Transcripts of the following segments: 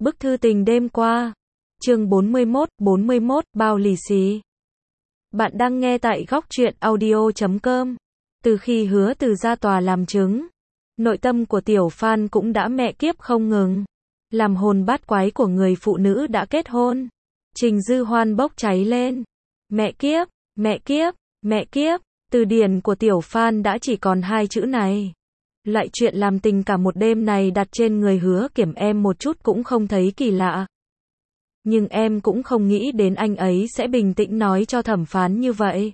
Bức thư tình đêm qua. Chương 41, bao lì xì. Bạn đang nghe tại góc truyện audio.com. Từ khi Hứa Từ ra tòa làm chứng, nội tâm của tiểu Phan cũng đã mẹ kiếp không ngừng. Làm hồn bát quái của người phụ nữ đã kết hôn. Trình Dư Hoan bốc cháy lên. Mẹ kiếp, mẹ kiếp, mẹ kiếp. Từ điển của tiểu Phan đã chỉ còn hai chữ này. Loại chuyện làm tình cả một đêm này đặt trên người Hứa Kiểm em một chút cũng không thấy kỳ lạ. Nhưng em cũng không nghĩ đến anh ấy sẽ bình tĩnh nói cho thẩm phán như vậy.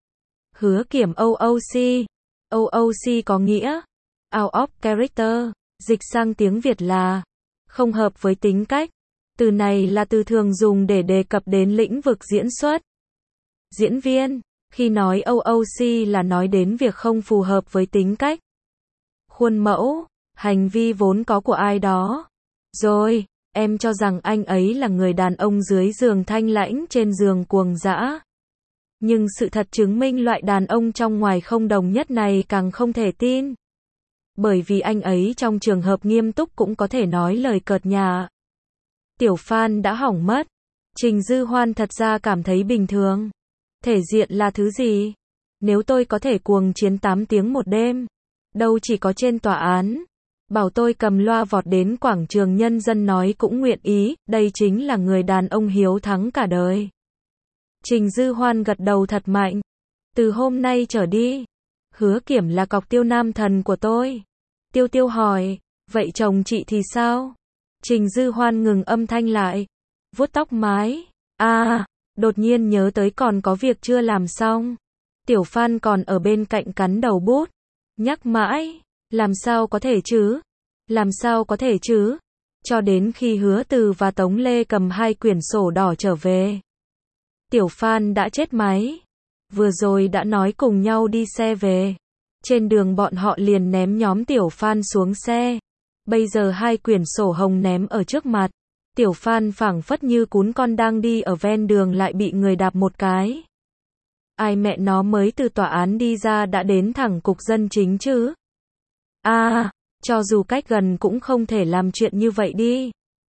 Hứa Kiểm OOC. OOC có nghĩa out of character, dịch sang tiếng Việt là không hợp với tính cách. Từ này là từ thường dùng để đề cập đến lĩnh vực diễn xuất. Diễn viên, khi nói OOC là nói đến việc không phù hợp với tính cách, khuôn mẫu, hành vi vốn có của ai đó. Rồi, em cho rằng anh ấy là người đàn ông dưới giường thanh lãnh trên giường cuồng dã. Nhưng sự thật chứng minh loại đàn ông trong ngoài không đồng nhất này càng không thể tin. Bởi vì anh ấy trong trường hợp nghiêm túc cũng có thể nói lời cợt nhả. Tiểu Phan đã hỏng mất. Trình Dư Hoan thật ra cảm thấy bình thường. Thể diện là thứ gì? Nếu tôi có thể cuồng chiến 8 tiếng một đêm, đâu chỉ có trên tòa án, bảo tôi cầm loa vọt đến quảng trường nhân dân nói cũng nguyện ý, đây chính là người đàn ông hiếu thắng cả đời. Trình Dư Hoan gật đầu thật mạnh. Từ hôm nay trở đi, Hứa Kiểm là cọc tiêu nam thần của tôi. Tiêu Tiêu hỏi, vậy chồng chị thì sao? Trình Dư Hoan ngừng âm thanh lại, vuốt tóc mái. Đột nhiên nhớ tới còn có việc chưa làm xong. Tiểu Phan còn ở bên cạnh cắn đầu bút. Nhắc mãi, làm sao có thể chứ? Làm sao có thể chứ? Cho đến khi Hứa Từ và Tống Lê cầm 2 quyển sổ đỏ trở về. Tiểu Phan đã chết máy. Vừa rồi đã nói cùng nhau đi xe về. Trên đường bọn họ liền ném nhóm Tiểu Phan xuống xe. Bây giờ 2 quyển sổ hồng ném ở trước mặt. Tiểu Phan phảng phất như cún con đang đi ở ven đường lại bị người đạp một cái. Ai mẹ nó mới từ tòa án đi ra đã đến thẳng cục dân chính chứ? Cho dù cách gần cũng không thể làm chuyện như vậy đi.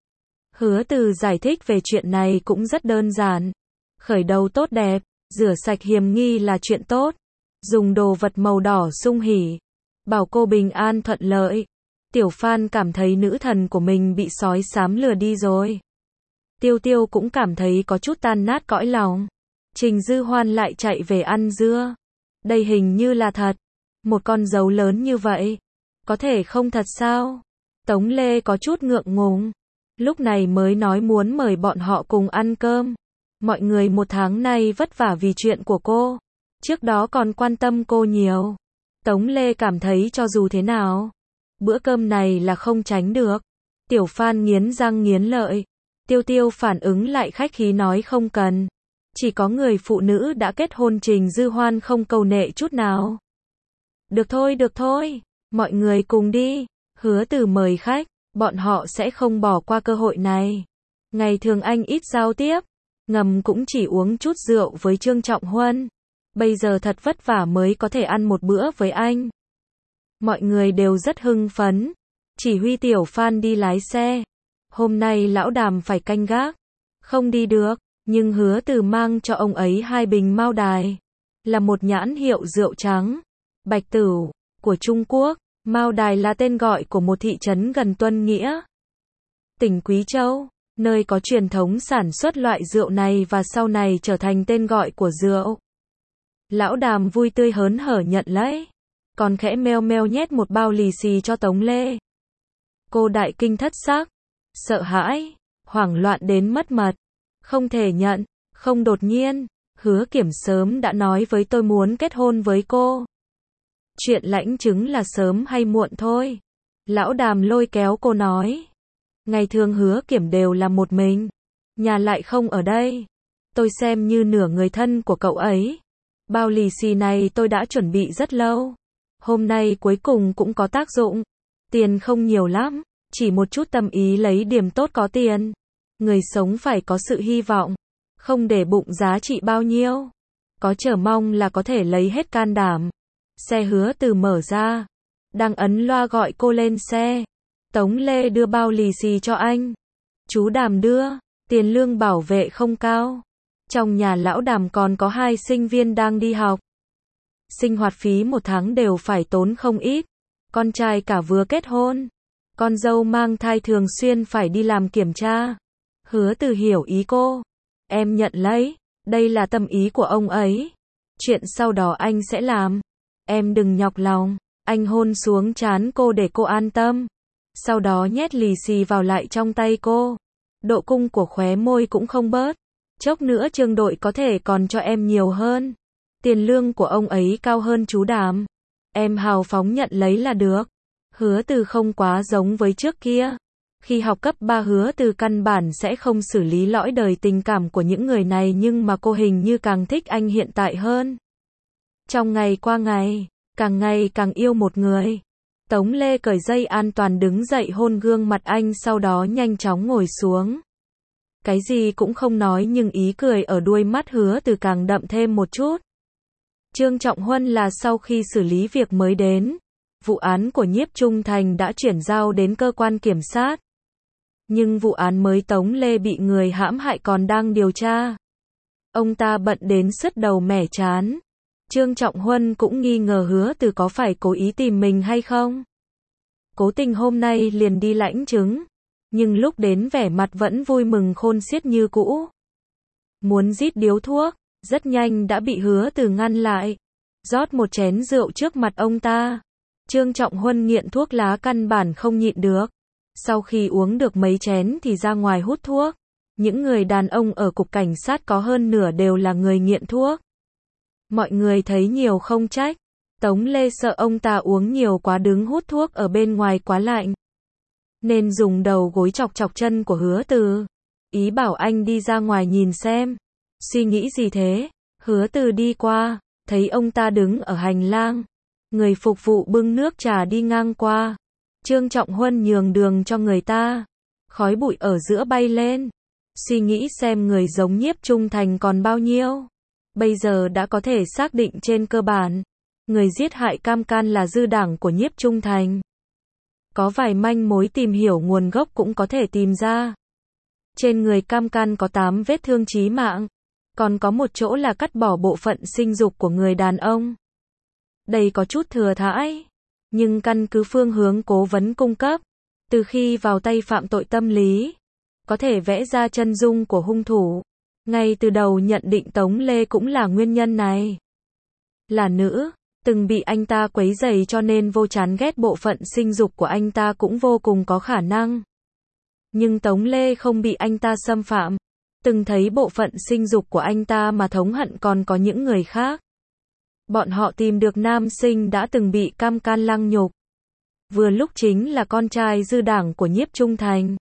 Hứa Từ giải thích về chuyện này cũng rất đơn giản. Khởi đầu tốt đẹp, rửa sạch hiềm nghi là chuyện tốt. Dùng đồ vật màu đỏ sung hỉ, bảo cô bình an thuận lợi. Tiểu Phan cảm thấy nữ thần của mình bị sói xám lừa đi rồi. Tiêu Tiêu cũng cảm thấy có chút tan nát cõi lòng. Trình Dư Hoan lại chạy về ăn dưa. Đây hình như là thật. Một con dấu lớn như vậy. Có thể không thật sao? Tống Lê có chút ngượng ngùng. Lúc này mới nói muốn mời bọn họ cùng ăn cơm. Mọi người một tháng nay vất vả vì chuyện của cô. Trước đó còn quan tâm cô nhiều. Tống Lê cảm thấy cho dù thế nào, bữa cơm này là không tránh được. Tiểu Phan nghiến răng nghiến lợi. Tiêu Tiêu phản ứng lại khách khí nói không cần. Chỉ có người phụ nữ đã kết hôn. Trình Dư Hoan không câu nệ chút nào. Được thôi, mọi người cùng đi. Hứa Từ mời khách, bọn họ sẽ không bỏ qua cơ hội này. Ngày thường anh ít giao tiếp, ngầm cũng chỉ uống chút rượu với Trương Trọng Huân. Bây giờ thật vất vả mới có thể ăn một bữa với anh. Mọi người đều rất hưng phấn. Chỉ huy Tiểu Phan đi lái xe. Hôm nay lão Đàm phải canh gác. Không đi được, nhưng Hứa Từ mang cho ông ấy 2 bình Mao Đài. Là một nhãn hiệu rượu trắng, Bạch Tửu, của Trung Quốc. Mao Đài là tên gọi của một thị trấn gần Tuân Nghĩa, tỉnh Quý Châu, nơi có truyền thống sản xuất loại rượu này và sau này trở thành tên gọi của rượu. Lão Đàm vui tươi hớn hở nhận lấy. Còn khẽ meo meo nhét một bao lì xì cho Tống Lê. Cô đại kinh thất sắc, sợ hãi, hoảng loạn đến mất mật. Không thể nhận, không đột nhiên. Hứa Kiểm sớm đã nói với tôi muốn kết hôn với cô. Chuyện lãnh chứng là sớm hay muộn thôi. Lão Đàm lôi kéo cô nói. Ngày thường Hứa Kiểm đều là một mình. Nhà lại không ở đây. Tôi xem như nửa người thân của cậu ấy. Bao lì xì này tôi đã chuẩn bị rất lâu. Hôm nay cuối cùng cũng có tác dụng. Tiền không nhiều lắm, chỉ một chút tâm ý lấy điểm tốt có tiền. Người sống phải có sự hy vọng, không để bụng giá trị bao nhiêu. Có chờ mong là có thể lấy hết can đảm. Xe Hứa Từ mở ra. Đang ấn loa gọi cô lên xe. Tống Lê đưa bao lì xì cho anh. Chú Đàm đưa, tiền lương bảo vệ không cao. Trong nhà lão Đàm còn có 2 sinh viên đang đi học. Sinh hoạt phí 1 tháng đều phải tốn không ít. Con trai cả vừa kết hôn. Con dâu mang thai thường xuyên phải đi làm kiểm tra. Hứa Từ hiểu ý cô. Em nhận lấy, đây là tâm ý của ông ấy. Chuyện sau đó anh sẽ làm. Em đừng nhọc lòng. Anh hôn xuống trán cô để cô an tâm. Sau đó nhét lì xì vào lại trong tay cô. Độ cung của khóe môi cũng không bớt. Chốc nữa Trương đội có thể còn cho em nhiều hơn. Tiền lương của ông ấy cao hơn chú Đàm. Em hào phóng nhận lấy là được. Hứa Từ không quá giống với trước kia. Khi học cấp 3 Hứa Từ căn bản sẽ không xử lý lõi đời tình cảm của những người này, nhưng mà cô hình như càng thích anh hiện tại hơn. Trong ngày qua ngày càng yêu một người. Tống Lê cởi dây an toàn đứng dậy hôn gương mặt anh, sau đó nhanh chóng ngồi xuống. Cái gì cũng không nói nhưng ý cười ở đuôi mắt Hứa Từ càng đậm thêm một chút. Trương Trọng Huân là sau khi xử lý việc mới đến. Vụ án của Nhiếp Trung Thành đã chuyển giao đến cơ quan kiểm sát. Nhưng vụ án mới Tống Lê bị người hãm hại còn đang điều tra. Ông ta bận đến sứt đầu mẻ trán. Trương Trọng Huân cũng nghi ngờ Hứa Từ có phải cố ý tìm mình hay không. Cố tình hôm nay liền đi lãnh chứng. Nhưng lúc đến vẻ mặt vẫn vui mừng khôn xiết như cũ. Muốn rít điếu thuốc, rất nhanh đã bị Hứa Từ ngăn lại. Rót một chén rượu trước mặt ông ta. Trương Trọng Huân nghiện thuốc lá căn bản không nhịn được. Sau khi uống được mấy chén thì ra ngoài hút thuốc. Những người đàn ông ở cục cảnh sát có hơn nửa đều là người nghiện thuốc. Mọi người thấy nhiều không trách. Tống Lê sợ ông ta uống nhiều quá đứng hút thuốc ở bên ngoài quá lạnh. Nên dùng đầu gối chọc chọc chân của Hứa Từ. Ý bảo anh đi ra ngoài nhìn xem. Suy nghĩ gì thế? Hứa Từ đi qua, thấy ông ta đứng ở hành lang. Người phục vụ bưng nước trà đi ngang qua. Trương Trọng Huân nhường đường cho người ta. Khói bụi ở giữa bay lên. Suy nghĩ xem người giống Nhiếp Trung Thành còn bao nhiêu. Bây giờ đã có thể xác định trên cơ bản. Người giết hại Cam Can là dư đảng của Nhiếp Trung Thành. Có vài manh mối tìm hiểu nguồn gốc cũng có thể tìm ra. Trên người Cam Can có 8 vết thương chí mạng. Còn có một chỗ là cắt bỏ bộ phận sinh dục của người đàn ông. Đây có chút thừa thãi. Nhưng căn cứ phương hướng cố vấn cung cấp. Từ khi vào tay phạm tội tâm lý. Có thể vẽ ra chân dung của hung thủ. Ngay từ đầu nhận định Tống Lê cũng là nguyên nhân này. Là nữ. Từng bị anh ta quấy rầy cho nên vô chán ghét bộ phận sinh dục của anh ta cũng vô cùng có khả năng. Nhưng Tống Lê không bị anh ta xâm phạm. Từng thấy bộ phận sinh dục của anh ta mà thống hận còn có những người khác. Bọn họ tìm được nam sinh đã từng bị Cam Can lăng nhục. Vừa lúc chính là con trai dư đảng của Nhiếp Trung Thành.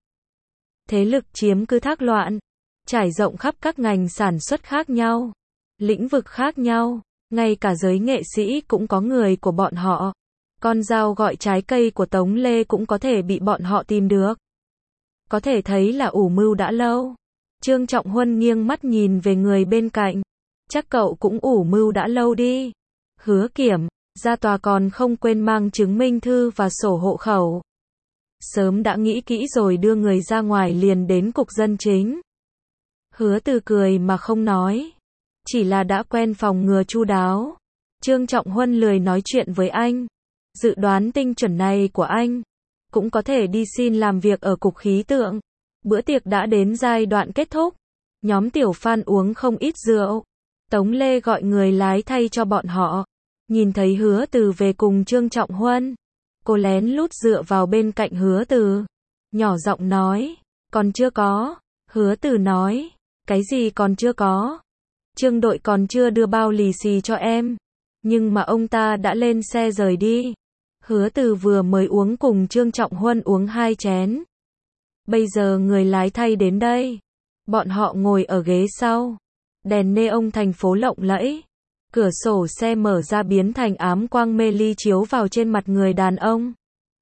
Thế lực chiếm cứ thác loạn. Trải rộng khắp các ngành sản xuất khác nhau. Lĩnh vực khác nhau. Ngay cả giới nghệ sĩ cũng có người của bọn họ. Con dao gọi trái cây của Tống Lê cũng có thể bị bọn họ tìm được. Có thể thấy là ủ mưu đã lâu. Trương Trọng Huân nghiêng mắt nhìn về người bên cạnh. Chắc cậu cũng ủ mưu đã lâu đi. Hứa Kiểm, ra tòa còn không quên mang chứng minh thư và sổ hộ khẩu. Sớm đã nghĩ kỹ rồi đưa người ra ngoài liền đến cục dân chính. Hứa Từ cười mà không nói. Chỉ là đã quen phòng ngừa chu đáo. Trương Trọng Huân lười nói chuyện với anh. Dự đoán tinh chuẩn này của anh. Cũng có thể đi xin làm việc ở cục khí tượng. Bữa tiệc đã đến giai đoạn kết thúc. Nhóm Tiểu Phan uống không ít rượu. Tống Lê gọi người lái thay cho bọn họ. Nhìn thấy Hứa Từ về cùng Trương Trọng Huân. Cô lén lút dựa vào bên cạnh Hứa Từ. Nhỏ giọng nói. Còn chưa có. Hứa Từ nói. Cái gì còn chưa có? Trương đội còn chưa đưa bao lì xì cho em. Nhưng mà ông ta đã lên xe rời đi. Hứa Từ vừa mới uống cùng Trương Trọng Huân uống 2 chén. Bây giờ người lái thay đến đây. Bọn họ ngồi ở ghế sau. Đèn neon thành phố lộng lẫy. Cửa sổ xe mở ra biến thành ám quang mê ly chiếu vào trên mặt người đàn ông.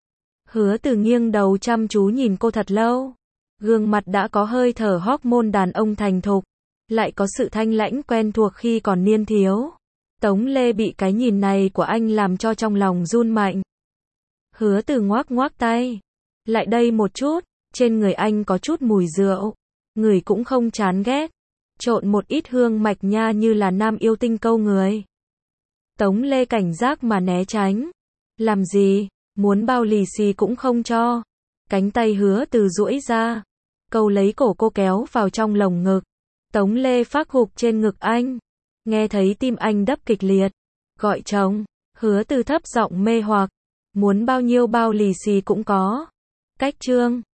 Hứa Từ nghiêng đầu chăm chú nhìn cô thật lâu. Gương mặt đã có hơi thở hormone đàn ông thành thục. Lại có sự thanh lãnh quen thuộc khi còn niên thiếu. Tống Lê bị cái nhìn này của anh làm cho trong lòng run mạnh. Hứa Từ ngoác ngoác tay. Lại đây một chút. Trên người anh có chút mùi rượu, người cũng không chán ghét. Trộn một ít hương mạch nha như là nam yêu tinh câu người. Tống Lê cảnh giác mà né tránh. Làm gì, muốn bao lì xì cũng không cho. Cánh tay Hứa Từ duỗi ra, câu lấy cổ cô kéo vào trong lồng ngực. Tống Lê phác hục trên ngực anh. Nghe thấy tim anh đập kịch liệt. Gọi chồng, Hứa Từ thấp giọng mê hoặc. Muốn bao nhiêu bao lì xì cũng có. Cách trương.